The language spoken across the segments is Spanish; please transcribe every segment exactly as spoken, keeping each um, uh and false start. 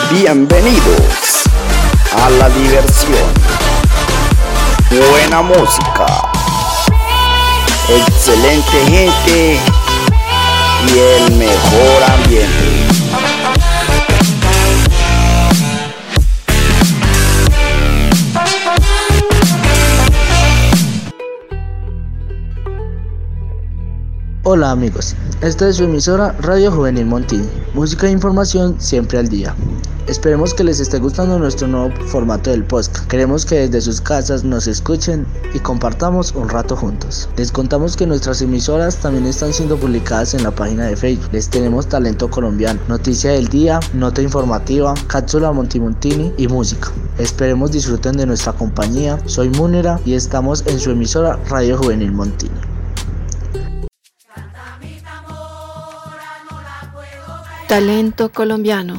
Bienvenidos a la diversión, buena música, excelente gente y el mejor ambiente. Hola amigos, esta es su emisora Radio Juvenil Montini, música e información siempre al día. Esperemos que les esté gustando nuestro nuevo formato del podcast. Queremos que desde sus casas nos escuchen y compartamos un rato juntos. Les contamos que nuestras emisoras también están siendo publicadas en la página de Facebook. Les tenemos talento colombiano, noticia del día, nota informativa, cápsula Montimontini y música. Esperemos disfruten de nuestra compañía. Soy Múnera y estamos en su emisora Radio Juvenil Montini. Talento colombiano.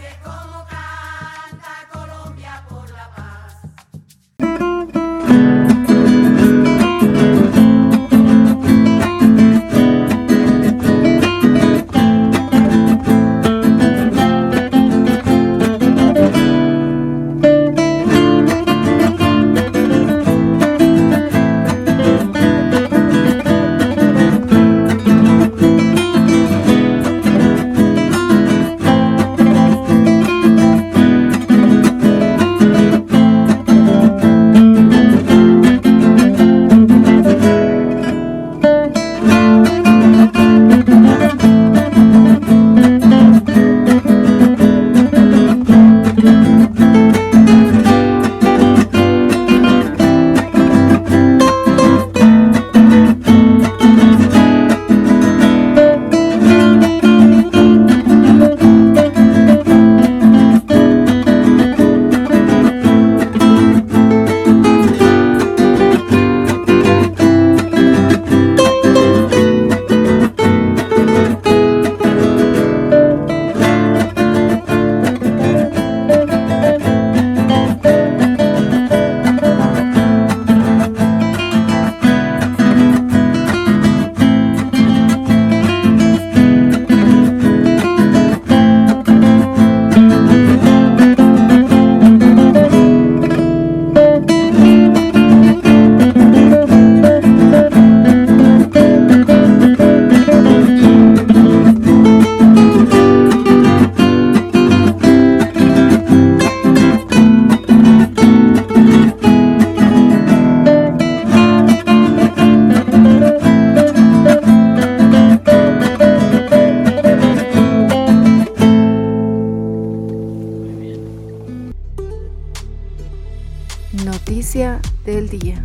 Noticia del día.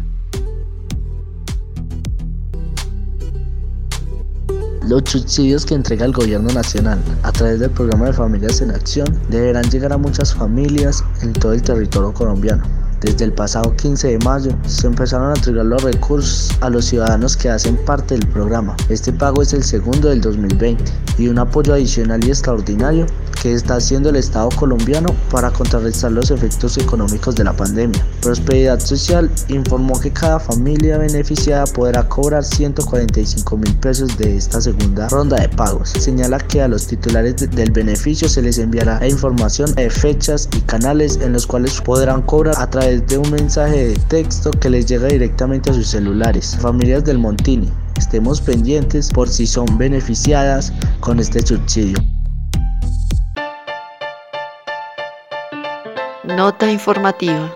Los subsidios que entrega el gobierno nacional a través del programa de Familias en Acción deberán llegar a muchas familias en todo el territorio colombiano. Desde el pasado quince de mayo se empezaron a entregar los recursos a los ciudadanos que hacen parte del programa. Este pago es el segundo del dos mil veinte y un apoyo adicional y extraordinario que está haciendo el Estado colombiano para contrarrestar los efectos económicos de la pandemia. Prosperidad Social informó que cada familia beneficiada podrá cobrar ciento cuarenta y cinco mil pesos de esta segunda ronda de pagos. Señala que a los titulares de, del beneficio se les enviará información de fechas y canales en los cuales podrán cobrar a través de un mensaje de texto que les llega directamente a sus celulares. Familias del Montini, estemos pendientes por si son beneficiadas con este subsidio. Nota informativa.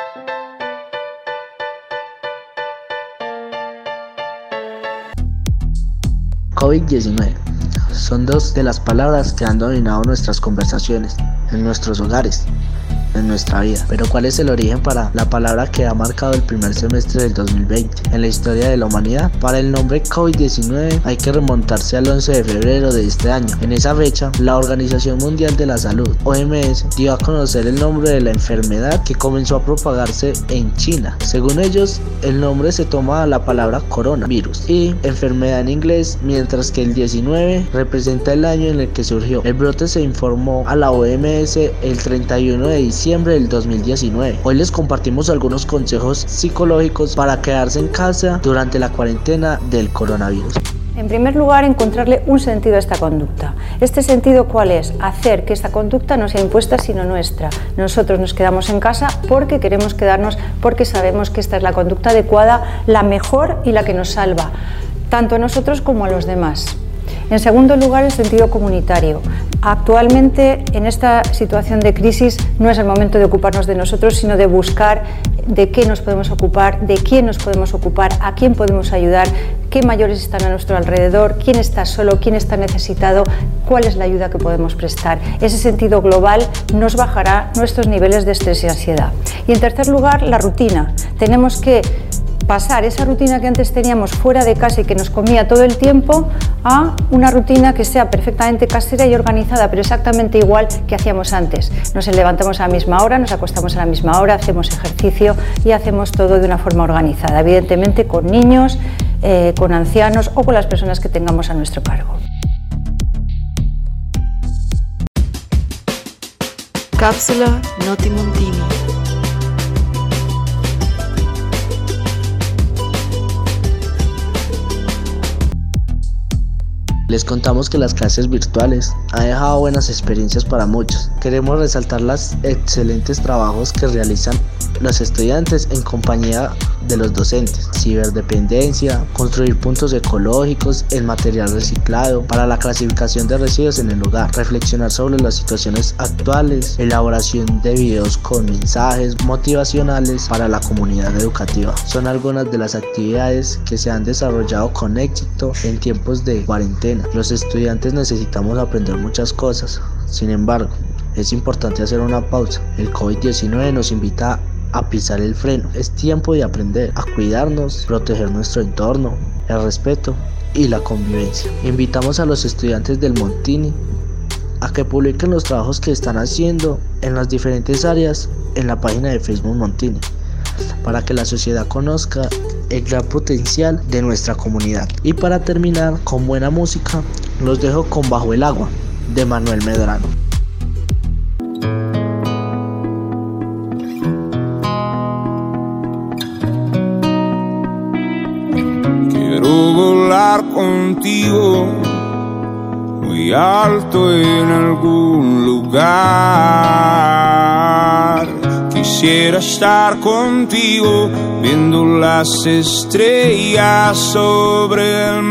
COVID diecinueve son dos de las palabras que han dominado nuestras conversaciones, en nuestros hogares, en nuestra vida. Pero ¿cuál es el origen para la palabra que ha marcado el primer semestre del dos mil veinte en la historia de la humanidad? Para el nombre COVID diecinueve hay que remontarse al once de febrero de este año. En esa fecha, la Organización Mundial de la Salud, O M S, dio a conocer el nombre de la enfermedad que comenzó a propagarse en China. Según ellos, el nombre se toma la palabra coronavirus y enfermedad en inglés, mientras que el diecinueve representa el año en el que surgió. El brote se informó a la O M S el treinta y uno de diciembre del dos mil diecinueve. Hoy les compartimos algunos consejos psicológicos para quedarse en casa durante la cuarentena del coronavirus. En primer lugar, encontrarle un sentido a esta conducta. ¿Este sentido cuál es? Hacer que esta conducta no sea impuesta sino nuestra. Nosotros nos quedamos en casa porque queremos quedarnos, porque sabemos que esta es la conducta adecuada, la mejor y la que nos salva, tanto a nosotros como a los demás. En segundo lugar, el sentido comunitario. Actualmente, en esta situación de crisis, no es el momento de ocuparnos de nosotros, sino de buscar de qué nos podemos ocupar, de quién nos podemos ocupar, a quién podemos ayudar, qué mayores están a nuestro alrededor, quién está solo, quién está necesitado, cuál es la ayuda que podemos prestar. Ese sentido global nos bajará nuestros niveles de estrés y ansiedad. Y en tercer lugar, la rutina. Tenemos que pasar esa rutina que antes teníamos fuera de casa y que nos comía todo el tiempo a una rutina que sea perfectamente casera y organizada, pero exactamente igual que hacíamos antes. Nos levantamos a la misma hora, nos acostamos a la misma hora, hacemos ejercicio y hacemos todo de una forma organizada, evidentemente con niños, eh, con ancianos o con las personas que tengamos a nuestro cargo. Cápsula Noti Montini. Les contamos que las clases virtuales han dejado buenas experiencias para muchos. Queremos resaltar los excelentes trabajos que realizan los estudiantes en compañía de los docentes, ciberdependencia, construir puntos ecológicos, el material reciclado para la clasificación de residuos en el hogar, reflexionar sobre las situaciones actuales, elaboración de videos con mensajes motivacionales para la comunidad educativa. Son algunas de las actividades que se han desarrollado con éxito en tiempos de cuarentena. Los estudiantes necesitamos aprender muchas cosas, sin embargo, es importante hacer una pausa. El COVID diecinueve nos invita a pisar el freno. Es tiempo de aprender a cuidarnos, proteger nuestro entorno, el respeto y la convivencia. Invitamos a los estudiantes del Montini a que publiquen los trabajos que están haciendo en las diferentes áreas en la página de Facebook Montini, para que la sociedad conozca el gran potencial de nuestra comunidad. Y para terminar con buena música, los dejo con Bajo el Agua de Manuel Medrano. Quiero volar contigo muy alto en algún lugar. Quisiera estar contigo viendo las estrellas sobre el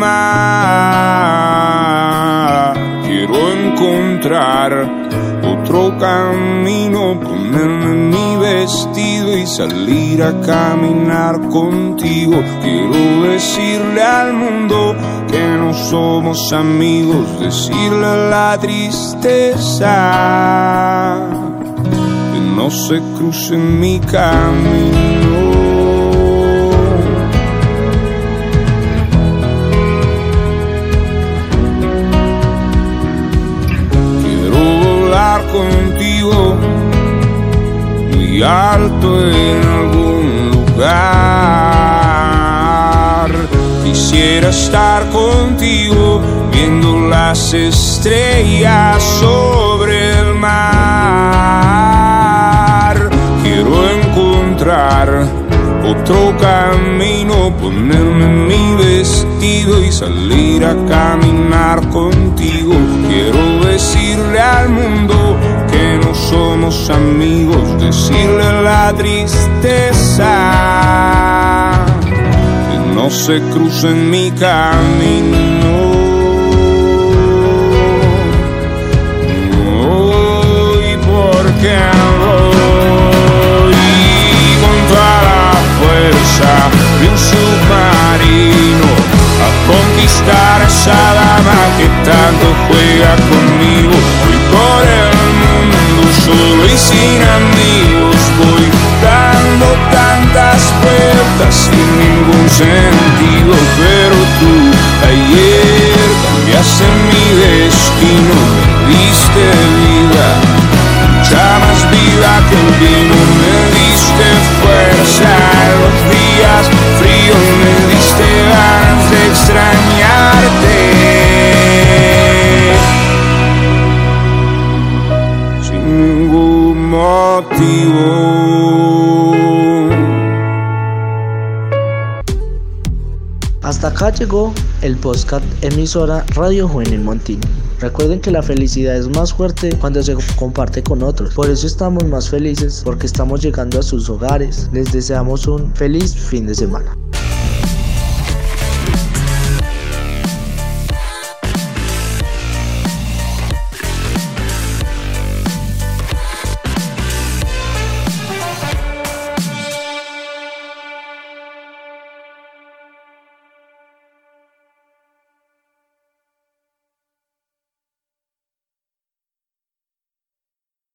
mar. Quiero encontrar otro camino, ponerme mi vestido y salir a caminar contigo. Quiero decirle al mundo que no somos amigos, decirle a la tristeza que no se cruce en mi camino. Contigo muy alto en algún lugar. Quisiera estar contigo viendo las estrellas sobre el mar. Quiero encontrar otro camino, ponerme mi vestido y salir a caminar contigo. Quiero decirle al mundo que no somos amigos, decirle a la tristeza que no se cruce en mi camino. Hoy porque voy con toda la fuerza de un submarino a conquistar esa dama que tanto juega conmigo. Voy por el mundo solo y sin amigos, voy dando tantas vueltas sin ningún sentido. Pero tú ayer cambiaste mi destino, me diste vida, mucha más vida que el vino. Me diste fuerza en los días fríos, me diste ganas de extrañarte sin ningún motivo. Hasta acá acá llegó el podcast emisora Radio Juvenil Montín. Recuerden que la felicidad es más fuerte cuando se comparte con otros. Por eso estamos más felices, porque estamos llegando a sus hogares. Les deseamos un feliz fin de semana.